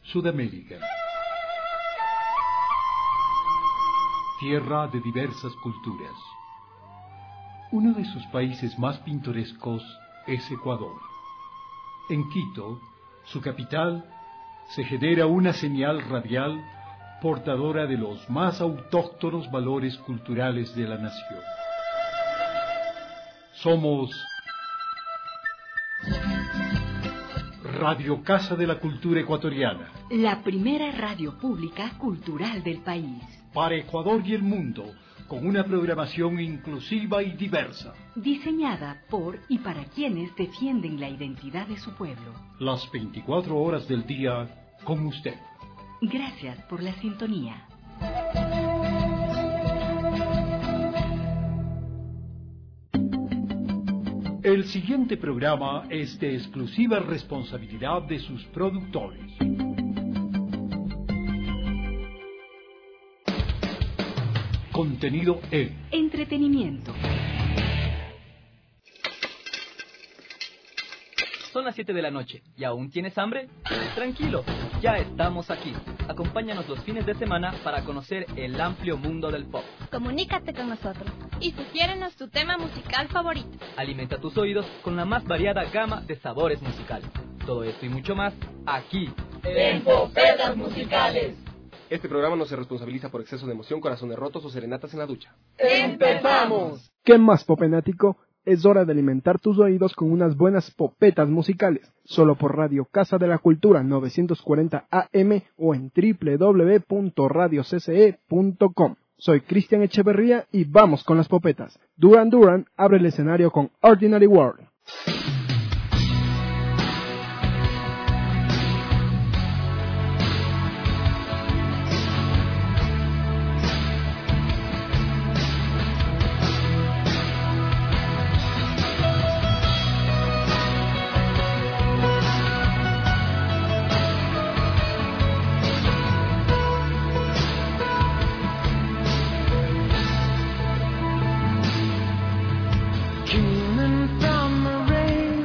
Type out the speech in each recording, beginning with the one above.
Sudamérica. Tierra de diversas culturas. Uno de sus países más pintorescos es Ecuador. En Quito, su capital, se genera una señal radial portadora de los más autóctonos valores culturales de la nación. Somos Radio Casa de la Cultura Ecuatoriana, la primera radio pública cultural del país. Para Ecuador y el mundo, con una programación inclusiva y diversa. Diseñada por y para quienes defienden la identidad de su pueblo. Las 24 horas del día con usted. Gracias por la sintonía. El siguiente programa es de exclusiva responsabilidad de sus productores. Contenido E. Entretenimiento. Son las 7 de la noche. ¿Y aún tienes hambre? Tranquilo, ya estamos aquí. Acompáñanos los fines de semana para conocer el amplio mundo del pop. Comunícate con nosotros y sugiérenos tu tema musical favorito. Alimenta tus oídos con la más variada gama de sabores musicales. Todo esto y mucho más aquí en Popetas Musicales. Este programa no se responsabiliza por exceso de emoción, corazones rotos o serenatas en la ducha. ¡Empezamos! ¿Qué más, popenático? Es hora de alimentar tus oídos con unas buenas popetas musicales, solo por Radio Casa de la Cultura 940 AM o en www.radiocce.com. Soy Cristian Echeverría y vamos con las popetas. Duran Duran abre el escenario con Ordinary World. Dreaming from the rain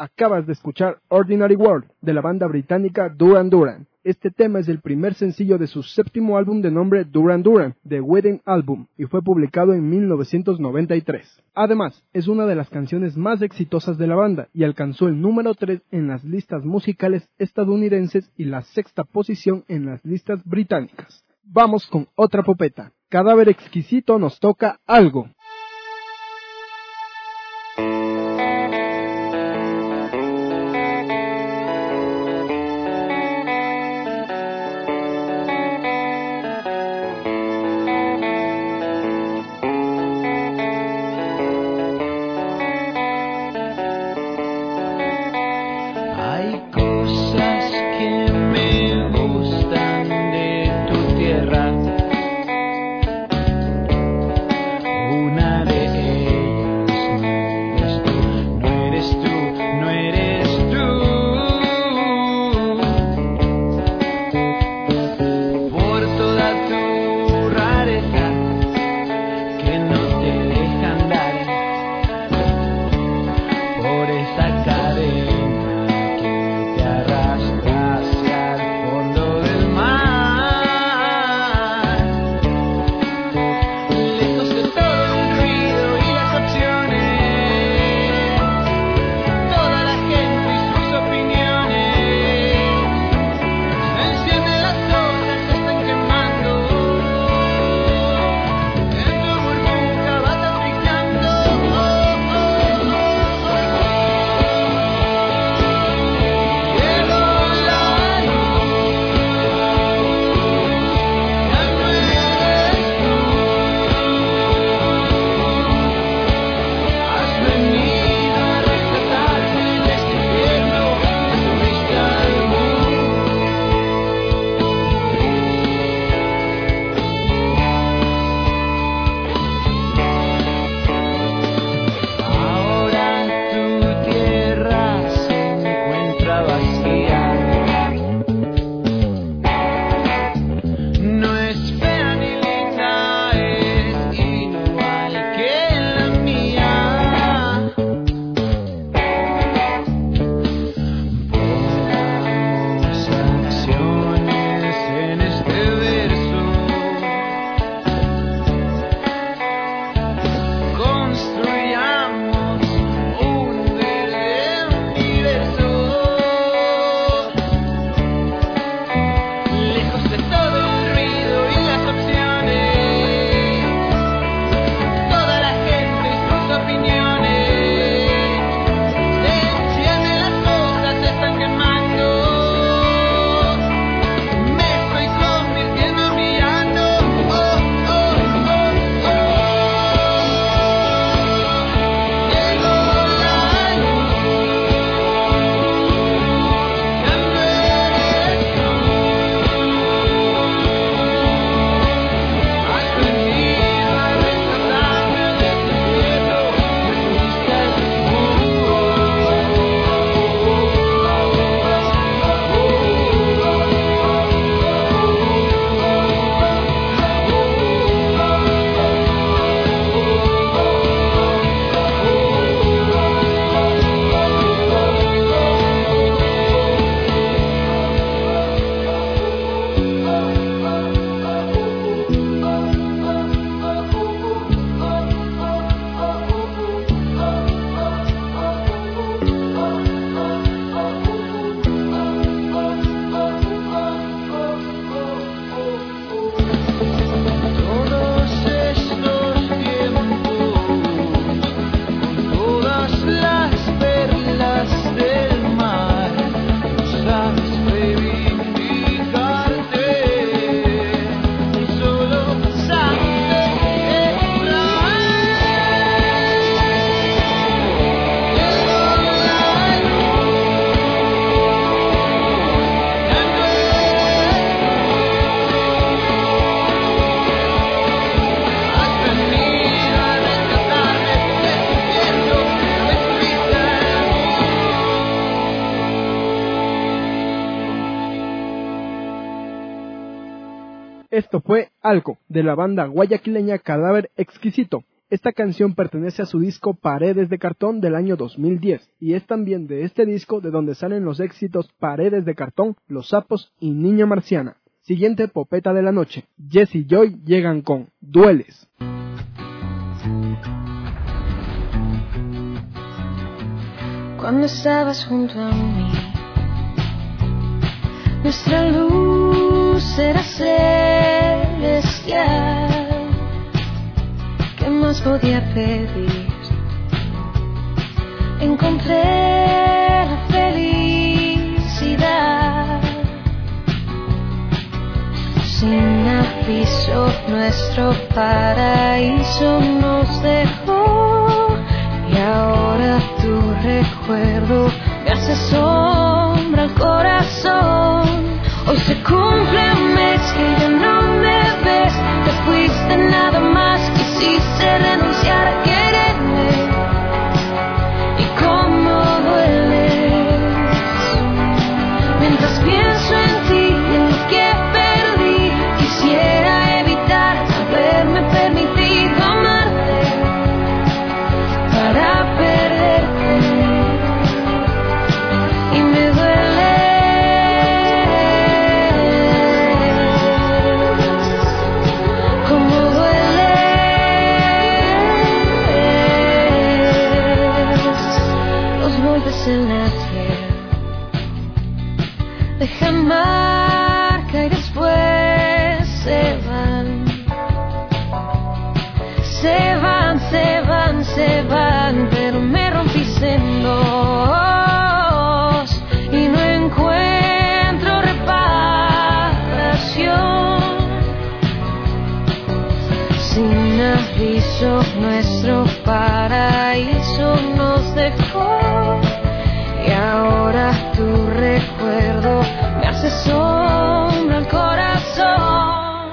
Acabas de escuchar Ordinary World de la banda británica Duran Duran. Este tema es el primer sencillo de su séptimo álbum de nombre Duran Duran, The Wedding Album, y fue publicado en 1993. Además, es una de las canciones más exitosas de la banda y alcanzó el número 3 en las listas musicales estadounidenses y la sexta posición en las listas británicas. Vamos con otra popeta. Cadáver Exquisito nos toca Algo. Esto fue Algo, de la banda guayaquileña Cadáver Exquisito. Esta canción pertenece a su disco Paredes de Cartón del año 2010 y es también de este disco de donde salen los éxitos Paredes de Cartón, Los Sapos y Niña Marciana. Siguiente popeta de la noche. Jess y Joy llegan con Dueles. Cuando estabas junto a mí, nuestra luz era celestial. ¿Qué más podía pedir? Encontré la felicidad. Sin aviso, nuestro paraíso nos dejó. Y ahora tu recuerdo me hace sombra al corazón. Hoy se cumple un mes que ya no me ves. Te fuiste nada más, quisiste renunciar a quererme. Y cómo dueles. Mientras pienso en ti, en lo que perdí, quisiera evitar haberme permitido amarte para perderte. Y me duele. Como dueles los golpes en la piel. Dejan marca y después se van. Se van, se van, se van, pero me rompiste en dos y no encuentro reparación. Sin aviso, nuestro paraíso nos dejó. Y ahora tu recuerdo me hace sombra al corazón.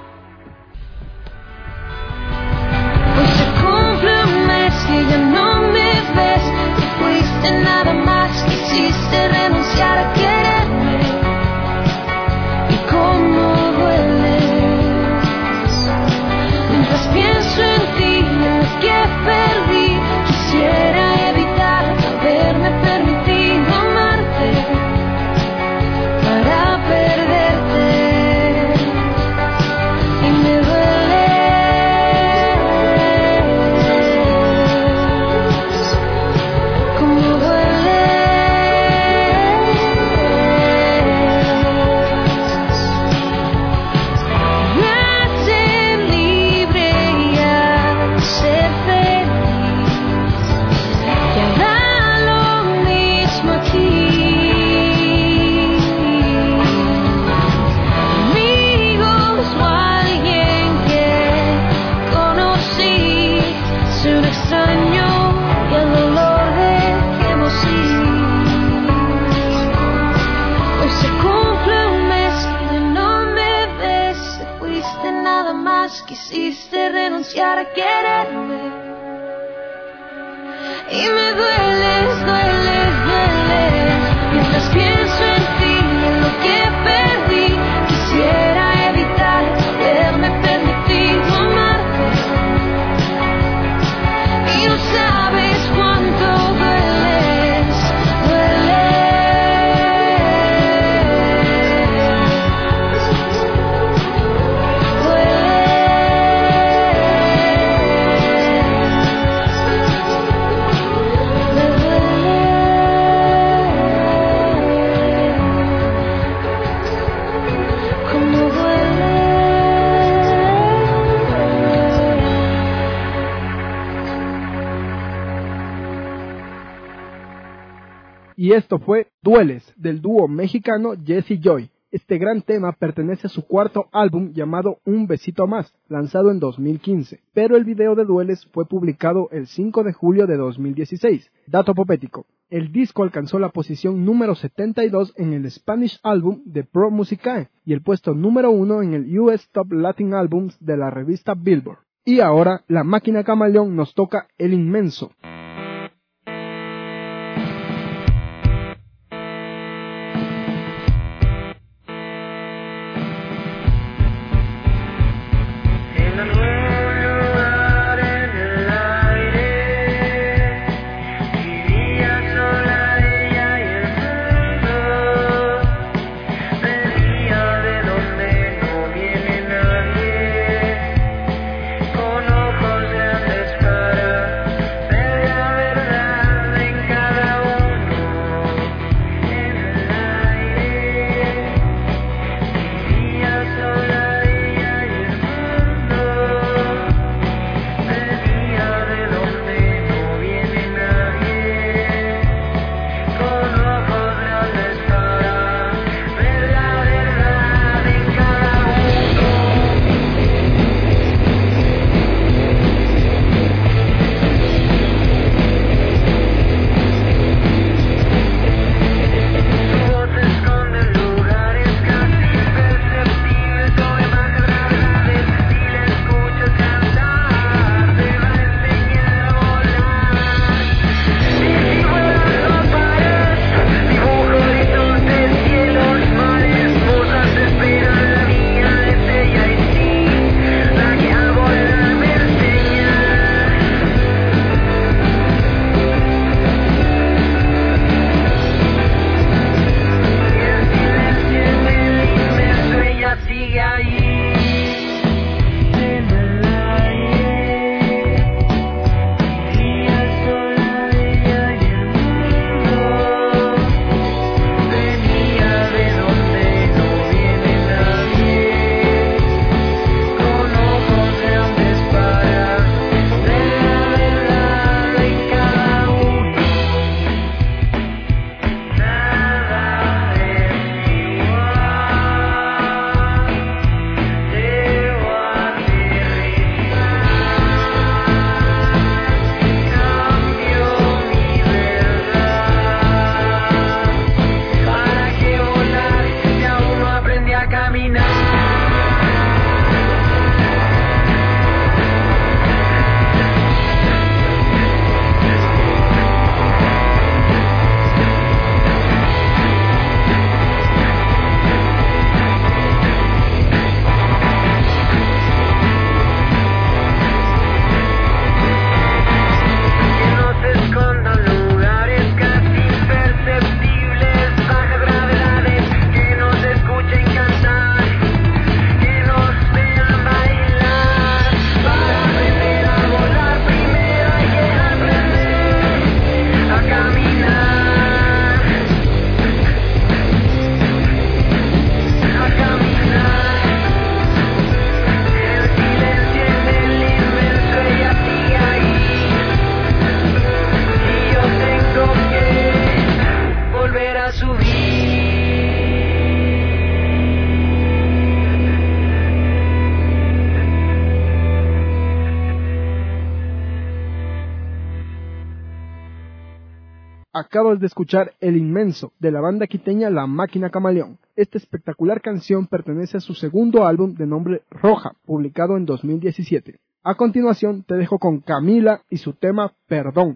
Hoy se cumple un mes que ya no me ves. Te fuiste nada más, quisiste renunciar a quererme. Y cómo dueles. Mientras pienso en ti, en lo que perdí, quisiera evitar haberme permitido amarte para perderte. Y me dueles. Como dueles. Me hace libre y hace feliz. Y hará lo mismo aquí. Amigos o alguien que conocí, se un extraño y el dolor dejemos ir. Hoy se cumple un mes que ya no me ves. Te fuiste nada más, quisiste renunciar a quererme. Y me dueles, dueles, dueles. Mientras pienso en ti, en lo que perdí, quisiera evitar haberme permitido amarte. Y no sabes cuánto dueles, Y esto fue Dueles, del dúo mexicano Jess y Joy. Este gran tema pertenece a su cuarto álbum llamado Un Besito Más, lanzado en 2015, pero el video de Dueles fue publicado el 5 de julio de 2016. Dato popético: el disco alcanzó la posición número 72 en el Spanish Album de Pro Musicae y el puesto número 1 en el US Top Latin Albums de la revista Billboard. Y ahora, la máquina camaleón nos toca El Inmenso. In the moon, you're out in the Acabas de escuchar El Inmenso, de la banda quiteña La Máquina Camaleón. Esta espectacular canción pertenece a su segundo álbum de nombre Roja, publicado en 2017. A continuación te dejo con Camila y su tema Perdón.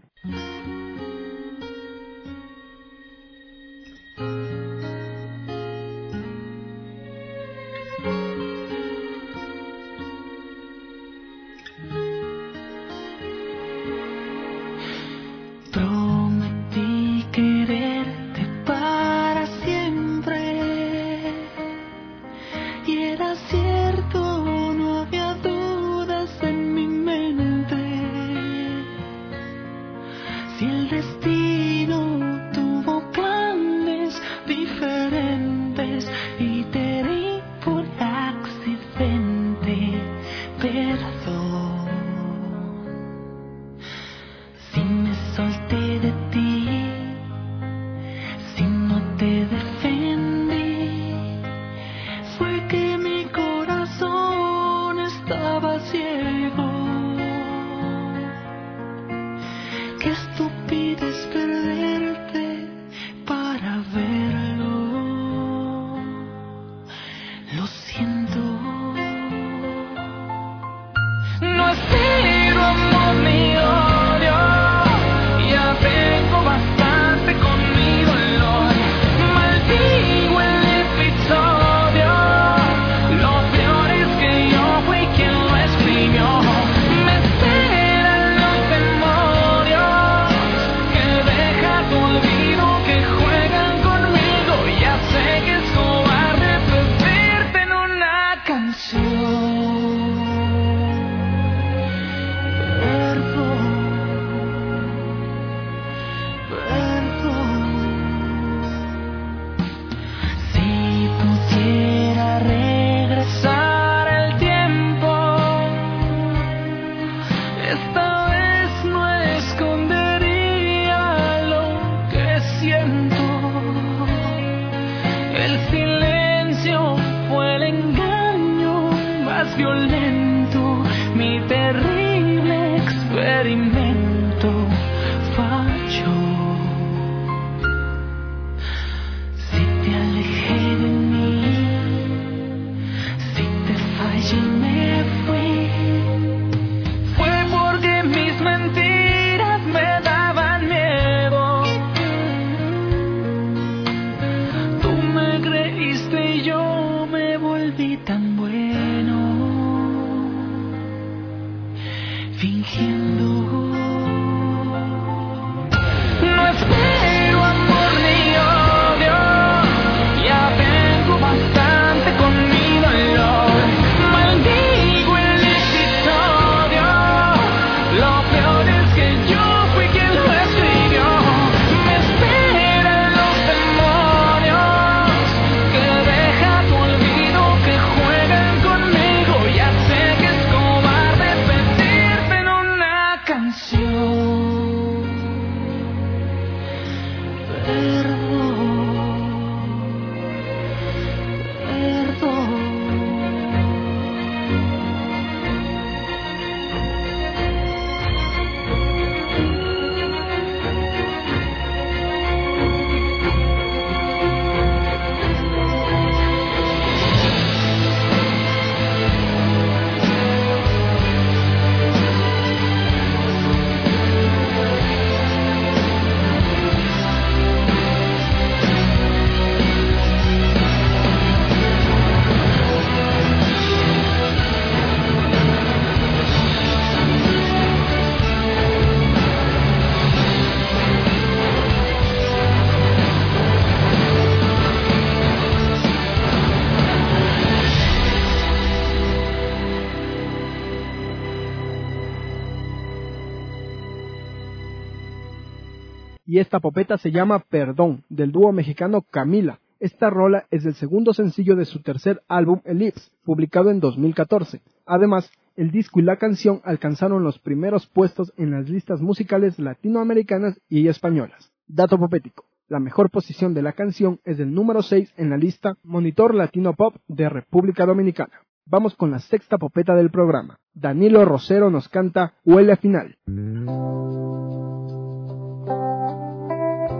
Y esta popeta se llama Perdón, del dúo mexicano Camila. Esta rola es el segundo sencillo de su tercer álbum Ellipse, publicado en 2014. Además, el disco y la canción alcanzaron los primeros puestos en las listas musicales latinoamericanas y españolas. Dato popético: la mejor posición de la canción es el número 6 en la lista Monitor Latino Pop de República Dominicana. Vamos con la sexta popeta del programa. Danilo Rosero nos canta Huele a Final.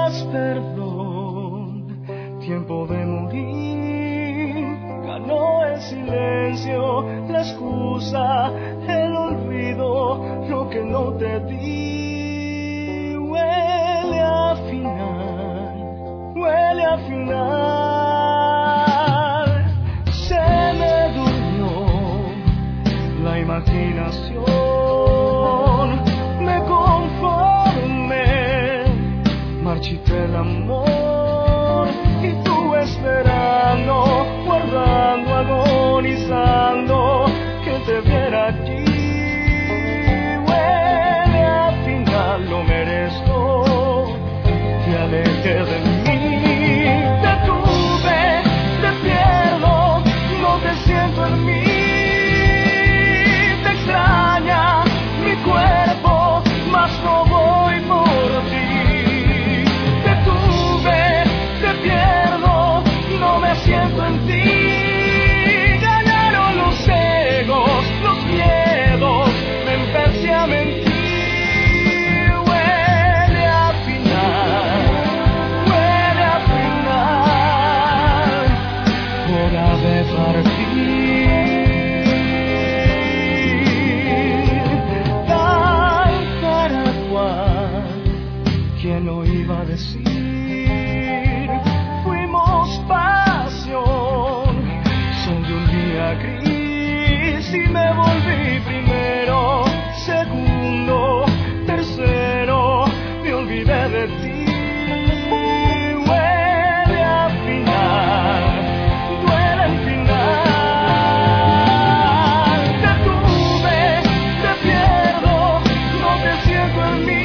más perdón, tiempo de morir. Ganó el silencio, la excusa, el olvido, lo que no te di. Huele a final, huele a final. Se me durmió la imaginación, me conformé, marchité el amor y tú esperando, guardando, agonizando, que te viera aquí. Huele a final, lo merezco, te alejé de mí, te tuve, te pierdo, no te siento en mí. Extraña mi cuerpo, mas no voy por ti. Te tuve, te pierdo, no me siento en ti. Ganaron los egos, los miedos, me empecé a mentir. Huele a final, huele a final, hora de partir. ¿Quién lo iba a decir? Fuimos pasión, son de un día gris y me volví primero, segundo, tercero, me olvidé de ti. Huele a final, duele el final. Te tuve, te pierdo, no te siento en mí.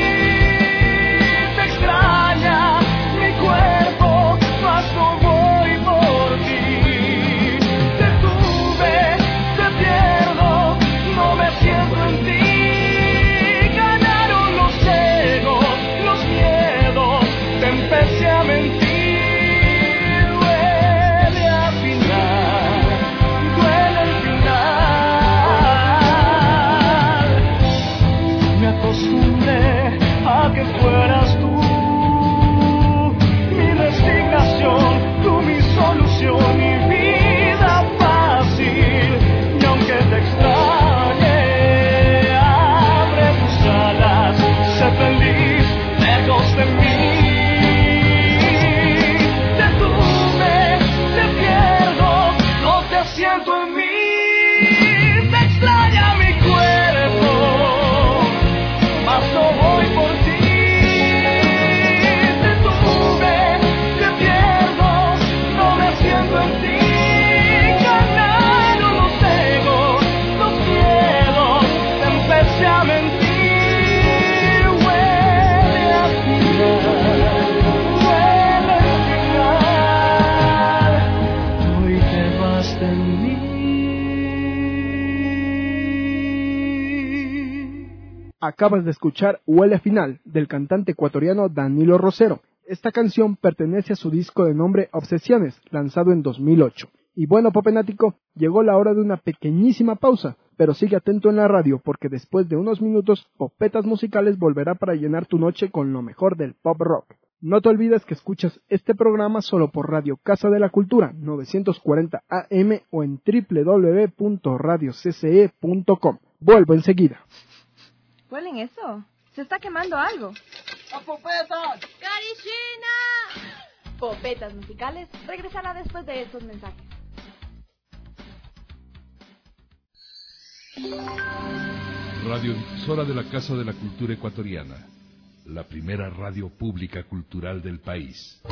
Acabas de escuchar Huele a Final, del cantante ecuatoriano Danilo Rosero. Esta canción pertenece a su disco de nombre Obsesiones, lanzado en 2008. Y bueno, Popenático, llegó la hora de una pequeñísima pausa, pero sigue atento en la radio porque después de unos minutos, Popetas Musicales volverá para llenar tu noche con lo mejor del pop rock. No te olvides que escuchas este programa solo por Radio Casa de la Cultura, 940 AM o en www.radiocce.com. Vuelvo enseguida. ¿Huelen eso? Se está quemando algo. ¡A Popetas! ¡Carishina! Popetas Musicales regresará después de estos mensajes. Radiodifusora de la Casa de la Cultura Ecuatoriana, la primera radio pública cultural del país.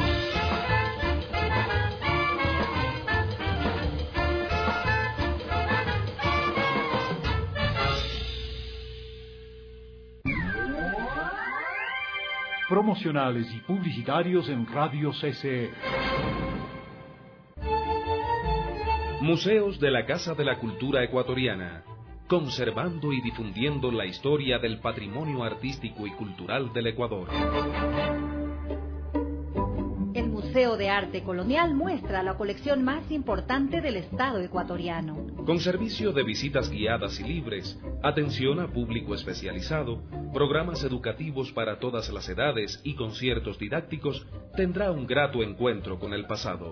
Promocionales y publicitarios en Radio CCE. Museos de la Casa de la Cultura Ecuatoriana, conservando y difundiendo la historia del patrimonio artístico y cultural del Ecuador. El Museo de Arte Colonial muestra la colección más importante del Estado ecuatoriano. Con servicio de visitas guiadas y libres, atención a público especializado, programas educativos para todas las edades y conciertos didácticos, tendrá un grato encuentro con el pasado.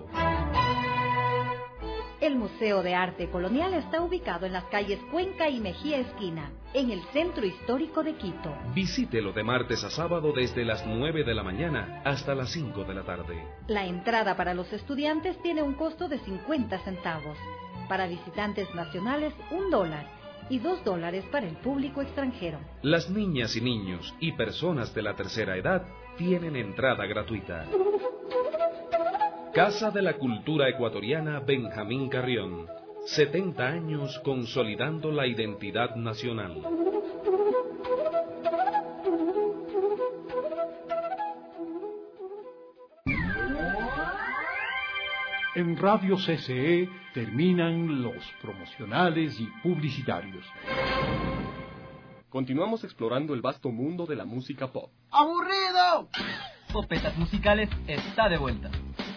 El Museo de Arte Colonial está ubicado en las calles Cuenca y Mejía Esquina, en el centro histórico de Quito. Visítelo de martes a sábado desde las 9 de la mañana hasta las 5 de la tarde. La entrada para los estudiantes tiene un costo de 50 centavos. Para visitantes nacionales, $1 y $2 para el público extranjero. Las niñas y niños y personas de la tercera edad tienen entrada gratuita. Casa de la Cultura Ecuatoriana Benjamín Carrión. 70 años consolidando la identidad nacional. En Radio CCE terminan los promocionales y publicitarios. Continuamos explorando el vasto mundo de la música pop. ¡Aburrido! Popetas Musicales está de vuelta.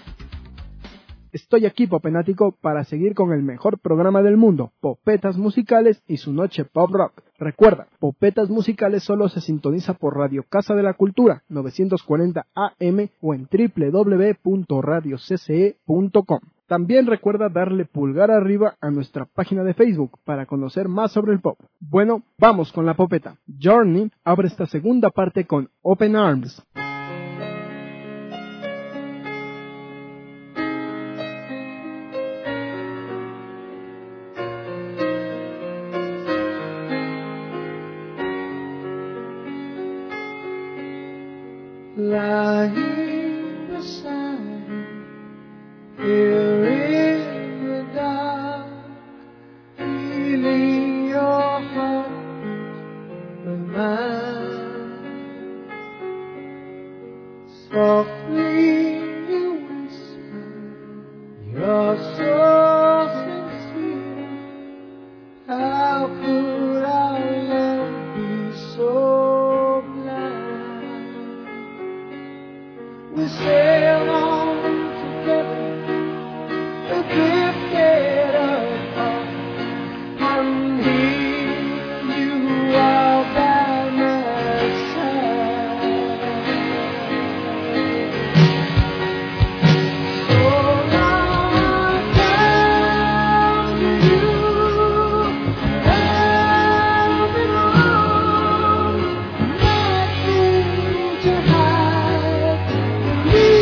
Estoy aquí, Popenático, para seguir con el mejor programa del mundo, Popetas Musicales y su noche pop rock. Recuerda, Popetas Musicales solo se sintoniza por Radio Casa de la Cultura, 940 AM o en www.radiocce.com. También recuerda darle pulgar arriba a nuestra página de Facebook para conocer más sobre el pop. Bueno, vamos con la popeta. Journey abre esta segunda parte con Open Arms. Lying beside, here in the dark, feeling your heart with mine. Softly you whisper, you're so sincere. How could our love be so blind? We sail on together, drifted apart. I'm here, you are by my side. So long I've come to you, open arms, nothing to hide.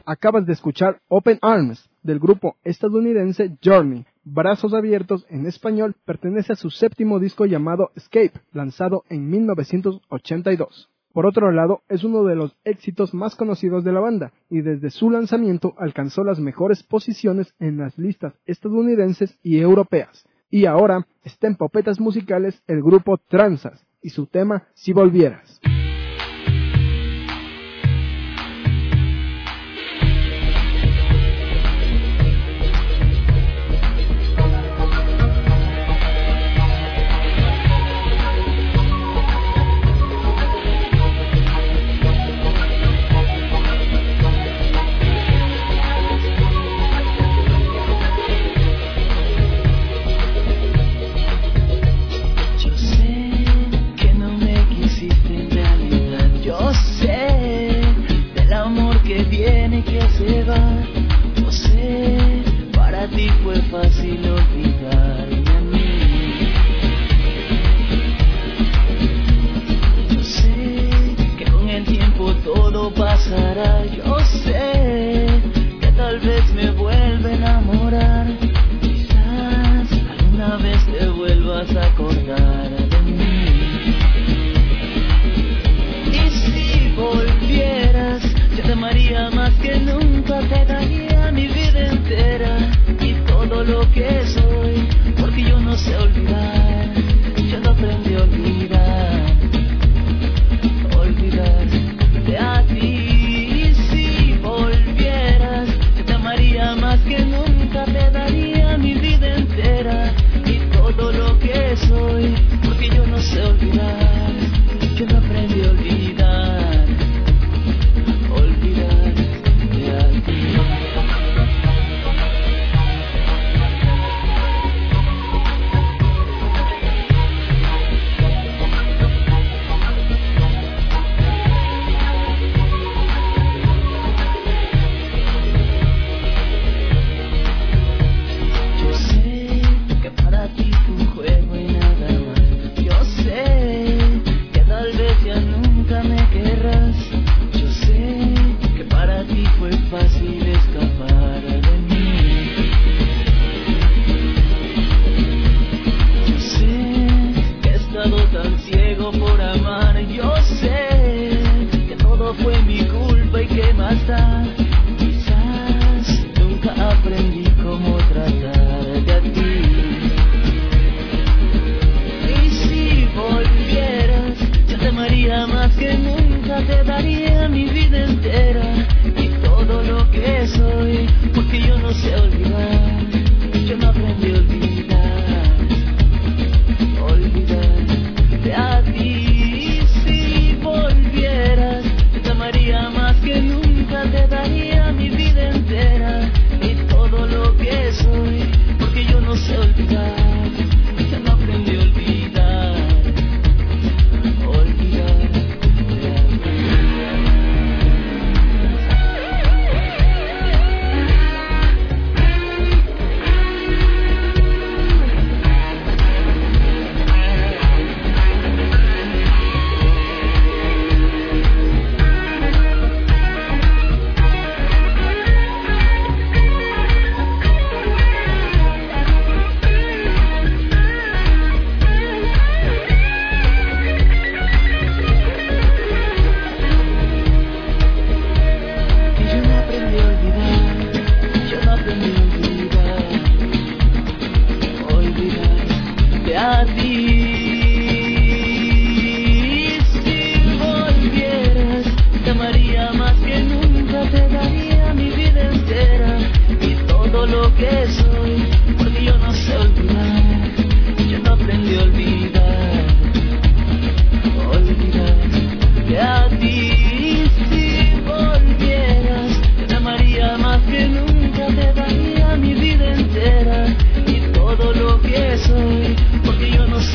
Acabas de escuchar Open Arms, del grupo estadounidense Journey. Brazos Abiertos, en español, pertenece a su séptimo disco llamado Escape, lanzado en 1982. Por otro lado, es uno de los éxitos más conocidos de la banda, y desde su lanzamiento alcanzó las mejores posiciones en las listas estadounidenses y europeas. Y ahora está en Popetas Musicales el grupo Tranzas, y su tema Si Volvieras. Porque yo no sé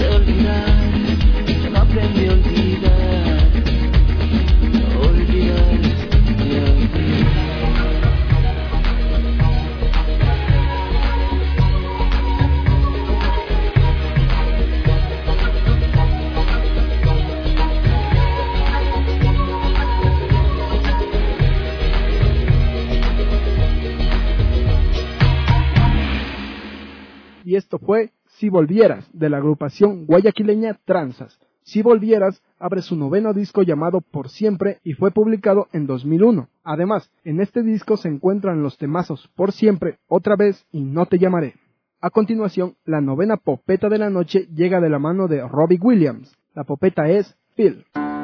fue Si Volvieras, de la agrupación guayaquileña Tranzas. Si Volvieras abre su noveno disco llamado Por Siempre y fue publicado en 2001. Además, en este disco se encuentran los temazos Por Siempre, Otra Vez y No Te Llamaré. A continuación, la novena popeta de la noche llega de la mano de Robbie Williams. La popeta es Feel.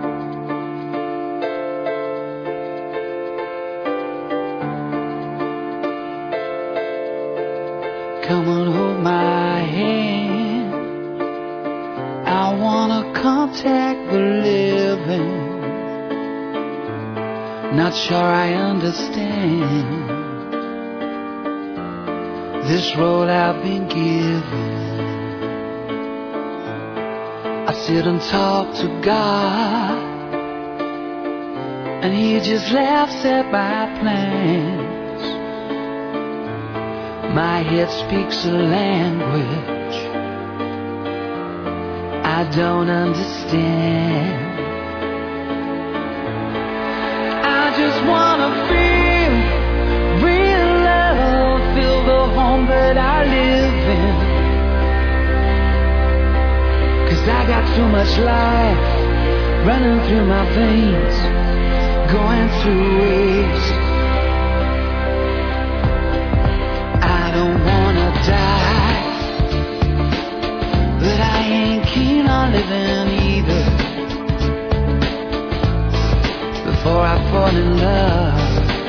Come on, hold my hand. I wanna contact the living. Not sure I understand this road I've been given. I sit and talk to God, and He just laughs at my plans. My head speaks a language I don't understand. I just wanna feel real love, feel the home that I live in. 'Cause I got too much life running through my veins, going through waves. I don't wanna die, but I ain't keen on living either. Before I fall in love,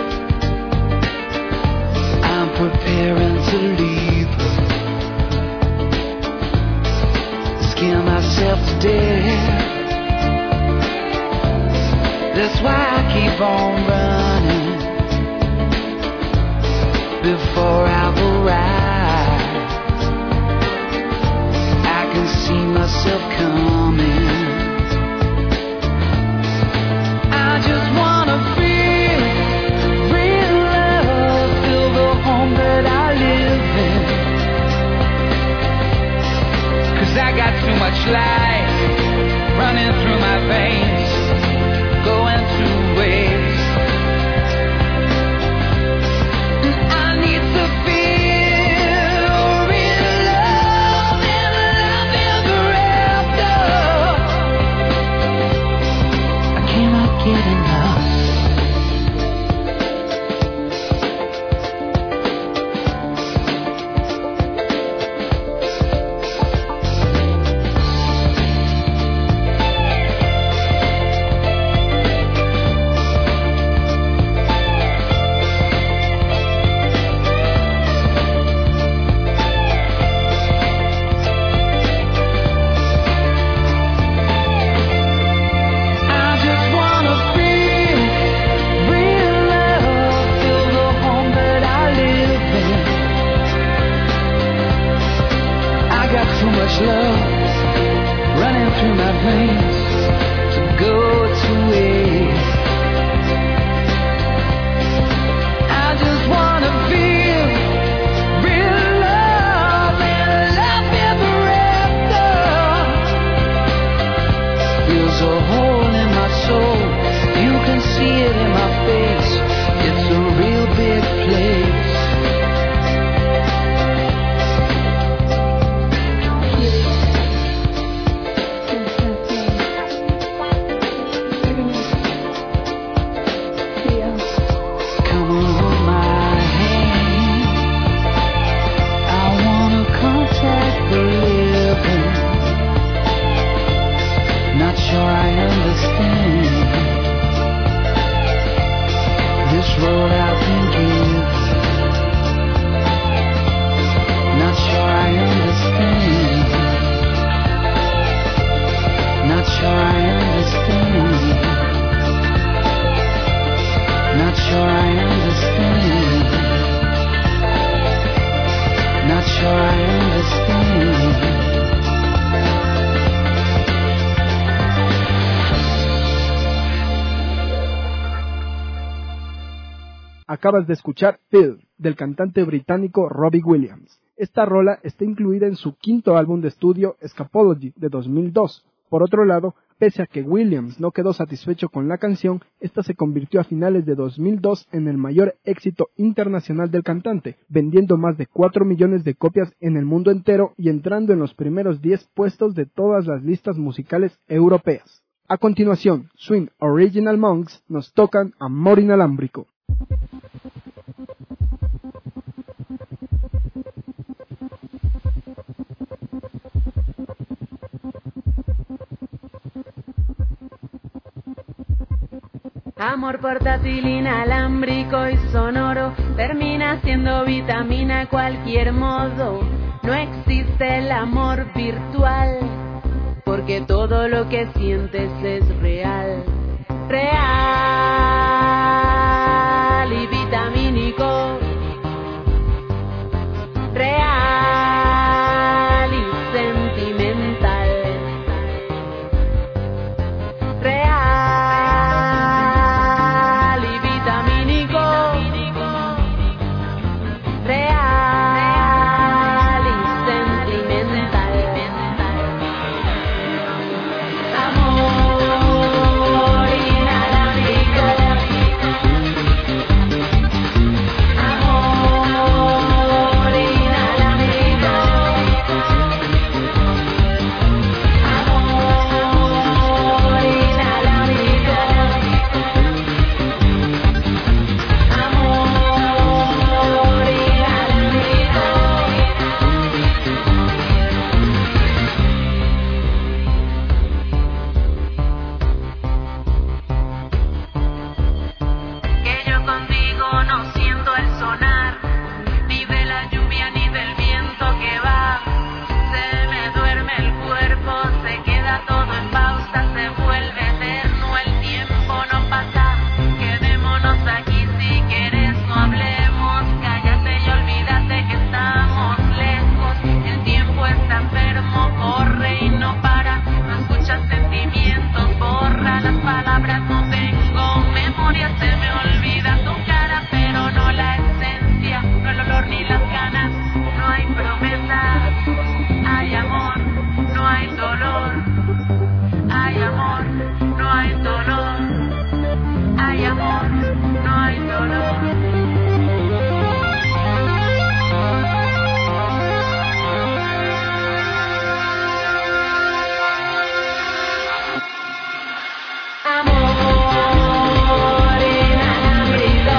I'm preparing to leave her. Scare myself to death. That's why I keep on running. Before I've arrived, I can see myself coming. I just wanna feel real love, feel the home that I live in. 'Cause I got too much life running through my veins, going through waves. Get enough. Love running through my veins to go to waste. I just wanna feel real love and love ever after. There's a hole in my soul, you can see it in my face. It's a real big place. Acabas de escuchar Feel, del cantante británico Robbie Williams. Esta rola está incluida en su quinto álbum de estudio Scapology de 2002. Por otro lado, pese a que Williams no quedó satisfecho con la canción, esta se convirtió a finales de 2002 en el mayor éxito internacional del cantante, vendiendo más de 4 millones de copias en el mundo entero y entrando en los primeros 10 puestos de todas las listas musicales europeas. A continuación, Swing Original Monks nos tocan Amor Inalámbrico. Amor portátil, inalámbrico y sonoro, termina siendo vitamina a cualquier modo. No existe el amor virtual, porque todo lo que sientes es real. Real y vitamínico. Real y sentimental. Real y vitamínico. Real y sentimental. Amor inalámbrico. Amor inalámbrico. Amor inalámbrico. Amor inalámbrico. Que yo contigo no siento el sonar, ni de la lluvia ni del viento que va. Se me duerme el cuerpo, se queda todo en pausa, se vuelve eterno, el tiempo no pasa. Quedémonos aquí si quieres, no hablemos, cállate y olvídate que estamos lejos. El tiempo está enfermo, corre y no para, no escuchas sentimientos, borra las palabras, no tengo memoria, se me olvida tu cara, pero no la esencia, no el olor ni las ganas, no hay promesas, hay amor, no hay dolor, hay amor, no hay dolor, hay amor, no hay dolor. Amor inalámbrico.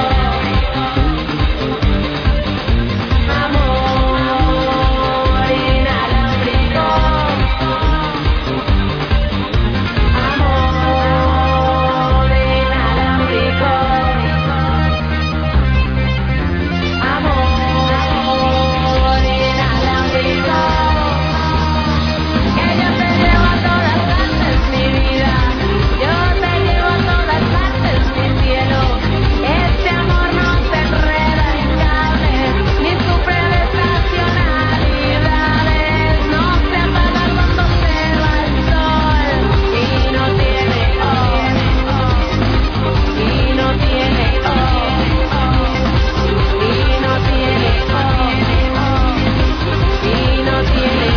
Amor inalámbrico. Amor inalámbrico. Amor inalámbrico. Que yo te llevo a todas partes, mi vida. Yo te llevo a todas partes, mi cielo. Este amor no se enreda en cables, ni sufre de estacionalidades. No se apaga cuando se va el sol. Y no tiene y no tiene y no tiene y no tiene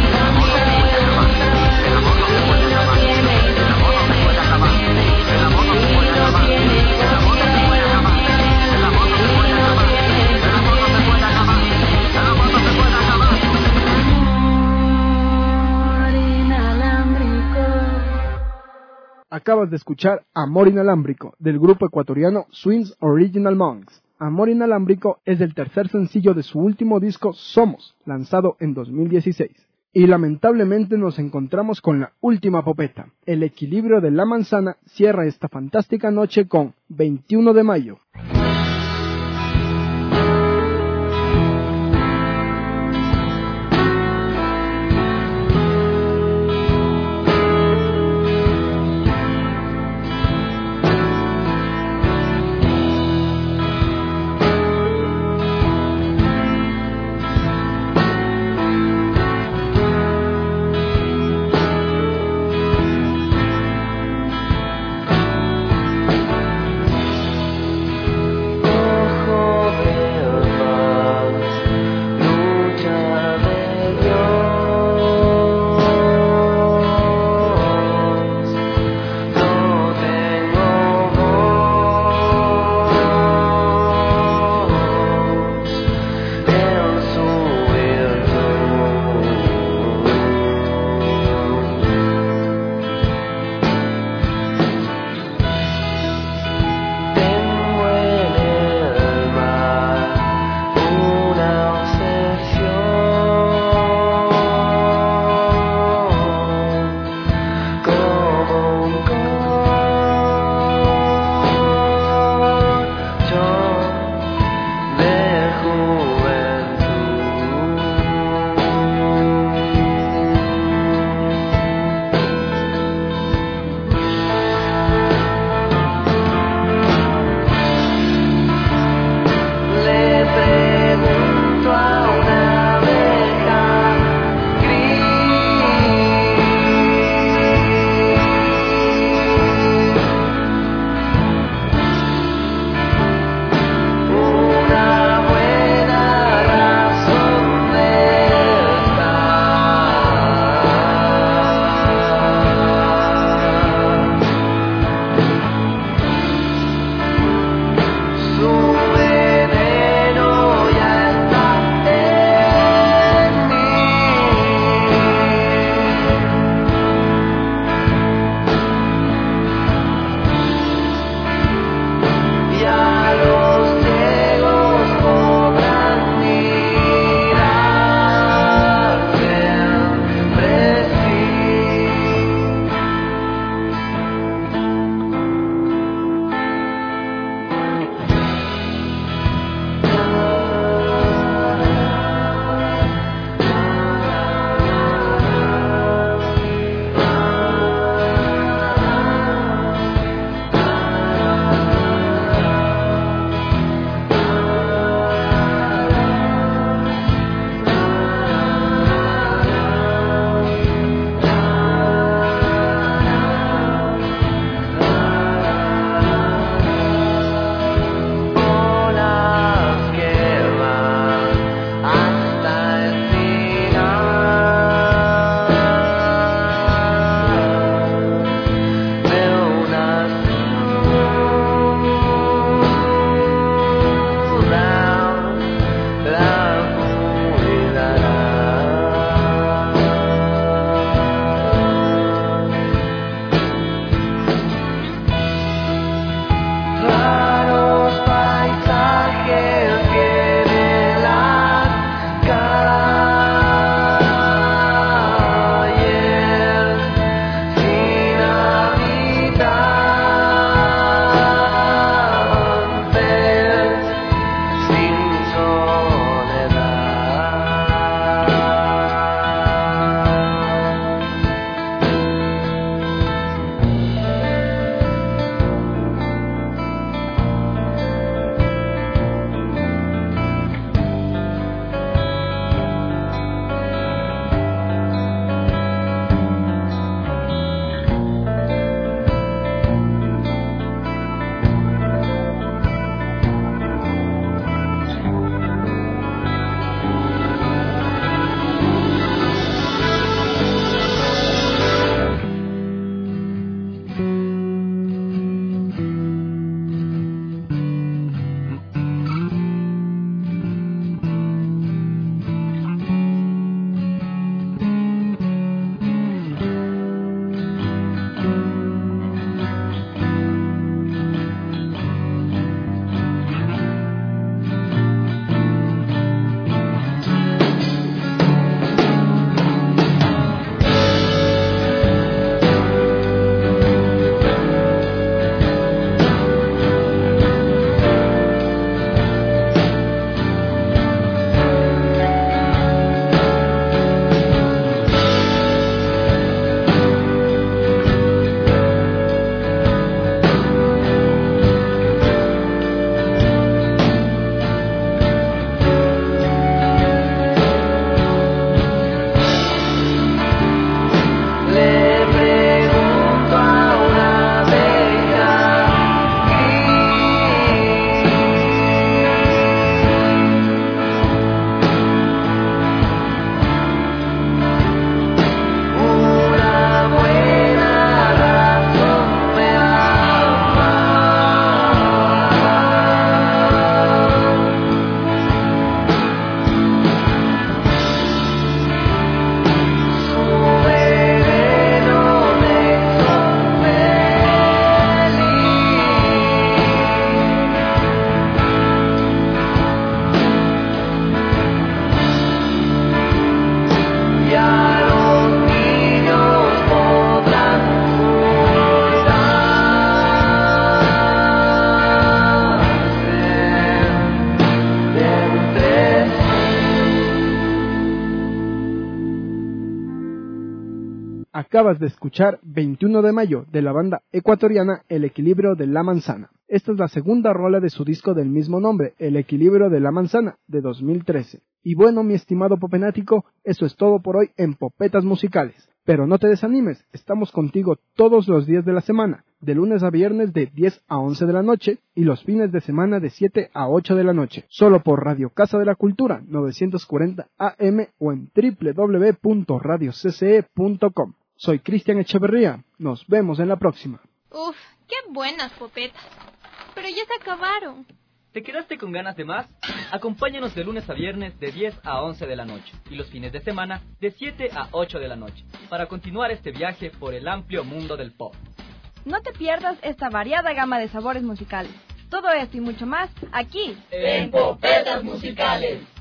Acabas de escuchar Amor Inalámbrico, del grupo ecuatoriano Swings Original Monks. Amor Inalámbrico es el tercer sencillo de su último disco Somos, lanzado en 2016. Y lamentablemente nos encontramos con la última popeta. El equilibrio de la manzana cierra esta fantástica noche con 21 de mayo. Acabas de escuchar 21 de mayo de la banda ecuatoriana El Equilibrio de la Manzana. Esta es la segunda rola de su disco del mismo nombre, El Equilibrio de la Manzana, de 2013. Y bueno, mi estimado popenático, eso es todo por hoy en Popetas Musicales. Pero no te desanimes, estamos contigo todos los días de la semana, de lunes a viernes de 10 a 11 de la noche y los fines de semana de 7 a 8 de la noche, solo por Radio Casa de la Cultura 940 AM o en www.radiocce.com. Soy Cristian Echeverría, nos vemos en la próxima. Uf, qué buenas popetas, pero ya se acabaron. ¿Te quedaste con ganas de más? Acompáñanos de lunes a viernes de 10 a 11 de la noche y los fines de semana de 7 a 8 de la noche para continuar este viaje por el amplio mundo del pop. No te pierdas esta variada gama de sabores musicales. Todo esto y mucho más aquí en Popetas Musicales.